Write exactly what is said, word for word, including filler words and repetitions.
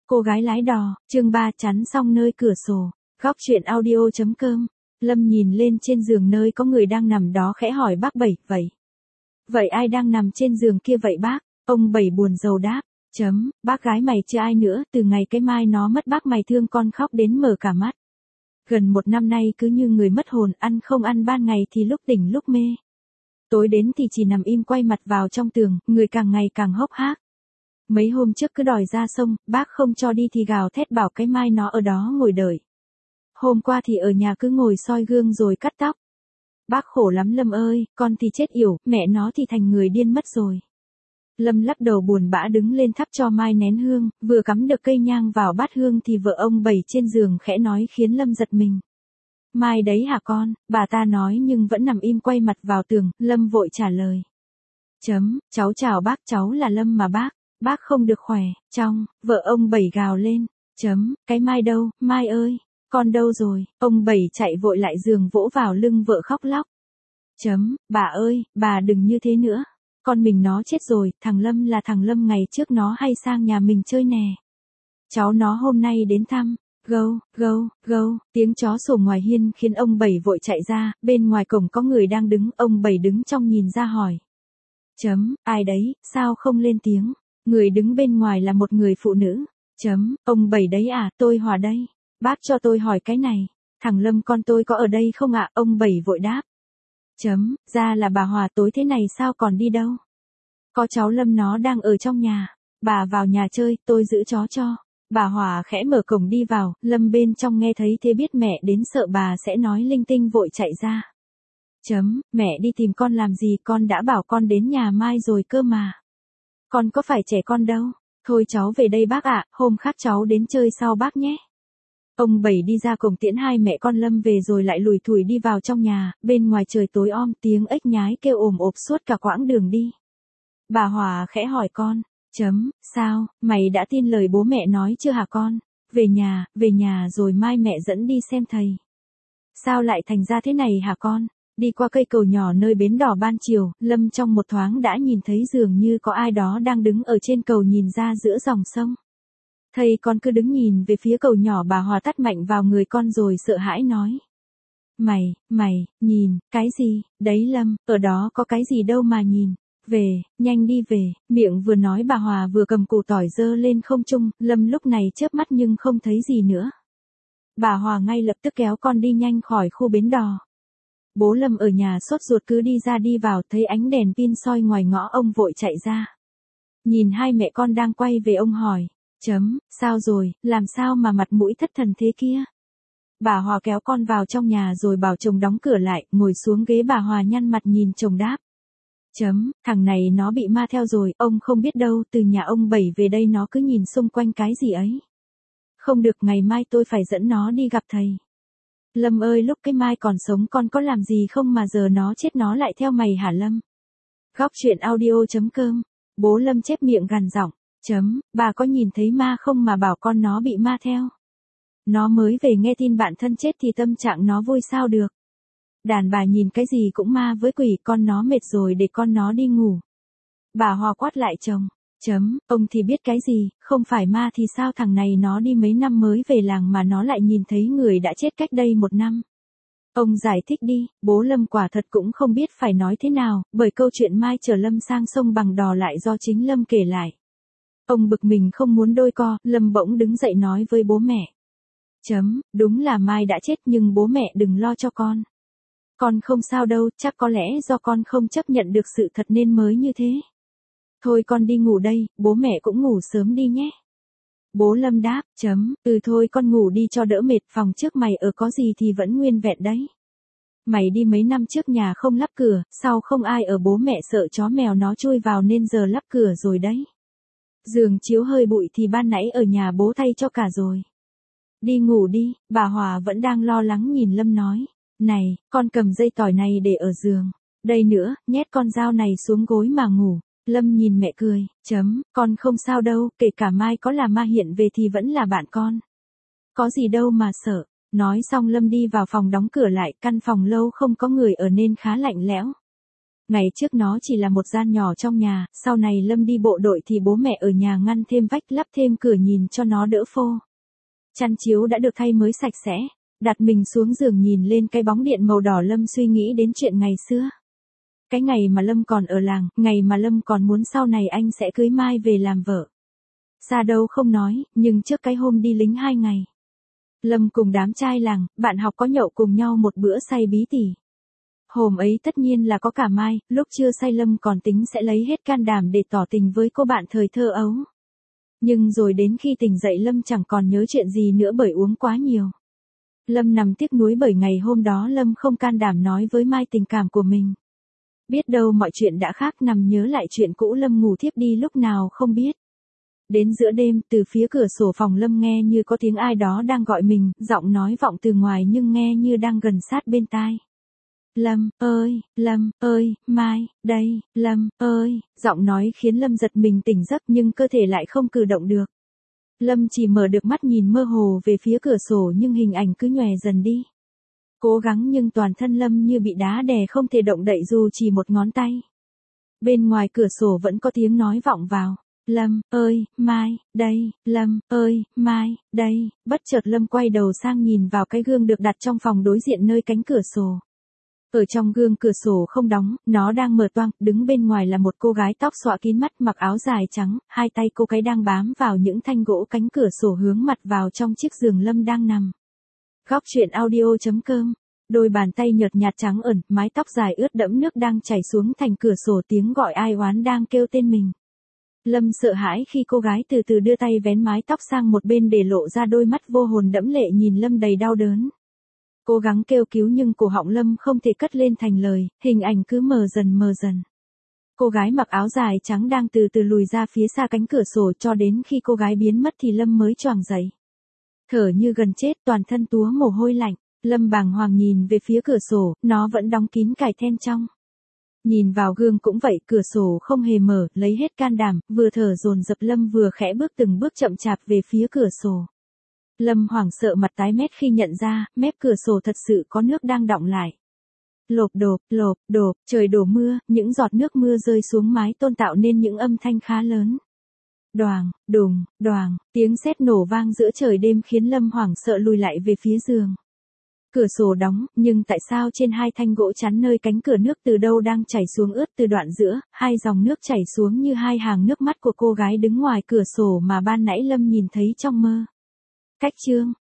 Cô gái lái đò, chương ba chắn xong nơi cửa sổ. Góc truyện audio chấm com. Lâm nhìn lên trên giường nơi có người đang nằm đó khẽ hỏi bác Bảy, vậy. Vậy ai đang nằm trên giường kia vậy bác? Ông Bảy buồn rầu đáp. Chấm, bác gái mày chưa ai nữa, từ ngày cái Mai nó mất bác mày thương con khóc đến mở cả mắt. Gần một năm nay cứ như người mất hồn, ăn không ăn, ban ngày thì lúc tỉnh lúc mê. Tối đến thì chỉ nằm im quay mặt vào trong tường, người càng ngày càng hốc hác. Mấy hôm trước cứ đòi ra sông, bác không cho đi thì gào thét bảo cái Mai nó ở đó ngồi đợi. Hôm qua thì ở nhà cứ ngồi soi gương rồi cắt tóc. Bác khổ lắm Lâm ơi, con thì chết yểu, mẹ nó thì thành người điên mất rồi. Lâm lắc đầu buồn bã đứng lên thắp cho Mai nén hương, vừa cắm được cây nhang vào bát hương thì vợ ông Bảy trên giường khẽ nói khiến Lâm giật mình. Mai đấy hả con? Bà ta nói nhưng vẫn nằm im quay mặt vào tường. Lâm vội trả lời. Chấm, cháu chào bác, cháu là Lâm mà bác. Bác không được khỏe, trong, vợ ông Bảy gào lên. Chấm, cái Mai đâu, Mai ơi, con đâu rồi? Ông Bảy chạy vội lại giường vỗ vào lưng vợ khóc lóc. Chấm, bà ơi, bà đừng như thế nữa. Con mình nó chết rồi, thằng Lâm là thằng Lâm ngày trước nó hay sang nhà mình chơi nè. Cháu nó hôm nay đến thăm. Gâu, gâu, gâu, tiếng chó sủa ngoài hiên khiến ông Bảy vội chạy ra, bên ngoài cổng có người đang đứng, ông Bảy đứng trong nhìn ra hỏi. Chấm, ai đấy, sao không lên tiếng? Người đứng bên ngoài là một người phụ nữ. Chấm, ông Bảy đấy à, tôi Hòa đây. Bác cho tôi hỏi cái này, thằng Lâm con tôi có ở đây không ạ? Ông Bảy vội đáp. Chấm, ra là bà Hòa, tối thế này sao còn đi đâu? Có cháu Lâm nó đang ở trong nhà, bà vào nhà chơi, tôi giữ chó cho. Bà Hòa khẽ mở cổng đi vào, Lâm bên trong nghe thấy thế biết mẹ đến sợ bà sẽ nói linh tinh vội chạy ra. Chấm, mẹ đi tìm con làm gì, con đã bảo con đến nhà Mai rồi cơ mà. Con có phải trẻ con đâu, thôi cháu về đây bác ạ, hôm khác cháu đến chơi sau bác nhé. Ông Bảy đi ra cổng tiễn hai mẹ con Lâm về rồi lại lủi thủi đi vào trong nhà, bên ngoài trời tối om tiếng ếch nhái kêu ồm ộp suốt cả quãng đường đi. Bà Hòa khẽ hỏi con. Chấm, sao, mày đã tin lời bố mẹ nói chưa hả con? Về nhà, về nhà rồi mai mẹ dẫn đi xem thầy. Sao lại thành ra thế này hả con? Đi qua cây cầu nhỏ nơi bến đỏ ban chiều, Lâm trong một thoáng đã nhìn thấy dường như có ai đó đang đứng ở trên cầu nhìn ra giữa dòng sông. Thầy con cứ đứng nhìn về phía cầu nhỏ, bà Hòa tát mạnh vào người con rồi sợ hãi nói. Mày, mày, nhìn, cái gì, đấy Lâm, ở đó có cái gì đâu mà nhìn. Về, nhanh đi về, miệng vừa nói bà Hòa vừa cầm củ tỏi giơ lên không trung, Lâm lúc này chớp mắt nhưng không thấy gì nữa. Bà Hòa ngay lập tức kéo con đi nhanh khỏi khu bến đò. Bố Lâm ở nhà sốt ruột cứ đi ra đi vào, thấy ánh đèn pin soi ngoài ngõ, ông vội chạy ra. Nhìn hai mẹ con đang quay về ông hỏi. Chấm, sao rồi, làm sao mà mặt mũi thất thần thế kia? Bà Hòa kéo con vào trong nhà rồi bảo chồng đóng cửa lại, ngồi xuống ghế, bà Hòa nhăn mặt nhìn chồng đáp. Chấm, thằng này nó bị ma theo rồi, ông không biết đâu, từ nhà ông Bảy về đây nó cứ nhìn xung quanh cái gì ấy. Không được, ngày mai tôi phải dẫn nó đi gặp thầy. Lâm ơi, lúc cái Mai còn sống con có làm gì không mà giờ nó chết nó lại theo mày hả Lâm? Góc truyện audio chấm com. Bố Lâm chép miệng gằn giọng. Chấm, bà có nhìn thấy ma không mà bảo con nó bị ma theo? Nó mới về nghe tin bạn thân chết thì tâm trạng nó vui sao được? Đàn bà nhìn cái gì cũng ma với quỷ, con nó mệt rồi để con nó đi ngủ. Bà Hòa quát lại chồng. Chấm, ông thì biết cái gì, không phải ma thì sao, thằng này nó đi mấy năm mới về làng mà nó lại nhìn thấy người đã chết cách đây một năm. Ông giải thích đi. Bố Lâm quả thật cũng không biết phải nói thế nào, bởi câu chuyện Mai chở Lâm sang sông bằng đò lại do chính Lâm kể lại. Ông bực mình không muốn đôi co, Lâm bỗng đứng dậy nói với bố mẹ. Chấm, đúng là Mai đã chết nhưng bố mẹ đừng lo cho con. Con không sao đâu, chắc có lẽ do con không chấp nhận được sự thật nên mới như thế. Thôi con đi ngủ đây, bố mẹ cũng ngủ sớm đi nhé. Bố Lâm đáp. Chấm, ừ thôi con ngủ đi cho đỡ mệt, phòng trước mày ở có gì thì vẫn nguyên vẹn đấy. Mày đi mấy năm trước nhà không lắp cửa, sau không ai ở, bố mẹ sợ chó mèo nó chui vào nên giờ lắp cửa rồi đấy. Giường chiếu hơi bụi thì ban nãy ở nhà bố thay cho cả rồi. Đi ngủ đi, bà Hòa vẫn đang lo lắng nhìn Lâm nói. Này, con cầm dây tỏi này để ở giường. Đây nữa, nhét con dao này xuống gối mà ngủ. Lâm nhìn mẹ cười. Chấm, con không sao đâu, kể cả Mai có là ma hiện về thì vẫn là bạn con. Có gì đâu mà sợ. Nói xong Lâm đi vào phòng đóng cửa lại, căn phòng lâu không có người ở nên khá lạnh lẽo. Ngày trước nó chỉ là một gian nhỏ trong nhà, sau này Lâm đi bộ đội thì bố mẹ ở nhà ngăn thêm vách lắp thêm cửa nhìn cho nó đỡ phô. Chăn chiếu đã được thay mới sạch sẽ, đặt mình xuống giường nhìn lên cái bóng điện màu đỏ Lâm suy nghĩ đến chuyện ngày xưa. Cái ngày mà Lâm còn ở làng, ngày mà Lâm còn muốn sau này anh sẽ cưới Mai về làm vợ. Xa đâu không nói, nhưng trước cái hôm đi lính hai ngày. Lâm cùng đám trai làng, bạn học có nhậu cùng nhau một bữa say bí tỉ. Hôm ấy tất nhiên là có cả Mai, lúc chưa say Lâm còn tính sẽ lấy hết can đảm để tỏ tình với cô bạn thời thơ ấu. Nhưng rồi đến khi tỉnh dậy Lâm chẳng còn nhớ chuyện gì nữa bởi uống quá nhiều. Lâm nằm tiếc nuối bởi ngày hôm đó Lâm không can đảm nói với Mai tình cảm của mình. Biết đâu mọi chuyện đã khác, nằm nhớ lại chuyện cũ Lâm ngủ thiếp đi lúc nào không biết. Đến giữa đêm, từ phía cửa sổ phòng Lâm nghe như có tiếng ai đó đang gọi mình, giọng nói vọng từ ngoài nhưng nghe như đang gần sát bên tai. Lâm ơi, Lâm ơi, Mai, đây, Lâm ơi, giọng nói khiến Lâm giật mình tỉnh giấc nhưng cơ thể lại không cử động được. Lâm chỉ mở được mắt nhìn mơ hồ về phía cửa sổ nhưng hình ảnh cứ nhòe dần đi. Cố gắng nhưng toàn thân Lâm như bị đá đè không thể động đậy dù chỉ một ngón tay. Bên ngoài cửa sổ vẫn có tiếng nói vọng vào. Lâm ơi, Mai, đây, Lâm ơi, Mai, đây, bất chợt Lâm quay đầu sang nhìn vào cái gương được đặt trong phòng đối diện nơi cánh cửa sổ. Ở trong gương cửa sổ không đóng, nó đang mở toang, đứng bên ngoài là một cô gái tóc xõa kín mắt mặc áo dài trắng, hai tay cô gái đang bám vào những thanh gỗ cánh cửa sổ hướng mặt vào trong chiếc giường Lâm đang nằm. Góc truyện audio chấm com. Đôi bàn tay nhợt nhạt trắng ẩn, mái tóc dài ướt đẫm nước đang chảy xuống thành cửa sổ, tiếng gọi ai oán đang kêu tên mình. Lâm sợ hãi khi cô gái từ từ đưa tay vén mái tóc sang một bên để lộ ra đôi mắt vô hồn đẫm lệ nhìn Lâm đầy đau đớn. Cố gắng kêu cứu nhưng cổ họng Lâm không thể cất lên thành lời, hình ảnh cứ mờ dần mờ dần. Cô gái mặc áo dài trắng đang từ từ lùi ra phía xa cánh cửa sổ cho đến khi cô gái biến mất thì Lâm mới choàng dậy. Thở như gần chết, toàn thân túa mồ hôi lạnh, Lâm bàng hoàng nhìn về phía cửa sổ, nó vẫn đóng kín cài then trong. Nhìn vào gương cũng vậy, cửa sổ không hề mở, lấy hết can đảm, vừa thở dồn dập Lâm vừa khẽ bước từng bước chậm chạp về phía cửa sổ. Lâm hoảng sợ mặt tái mét khi nhận ra, mép cửa sổ thật sự có nước đang đọng lại. Lộp độp, lộp độp, trời đổ mưa, những giọt nước mưa rơi xuống mái tôn tạo nên những âm thanh khá lớn. Đoàng, đùng, đoàng, tiếng sét nổ vang giữa trời đêm khiến Lâm hoảng sợ lùi lại về phía giường. Cửa sổ đóng, nhưng tại sao trên hai thanh gỗ chắn nơi cánh cửa nước từ đâu đang chảy xuống ướt từ đoạn giữa, hai dòng nước chảy xuống như hai hàng nước mắt của cô gái đứng ngoài cửa sổ mà ban nãy Lâm nhìn thấy trong mơ. Cách chương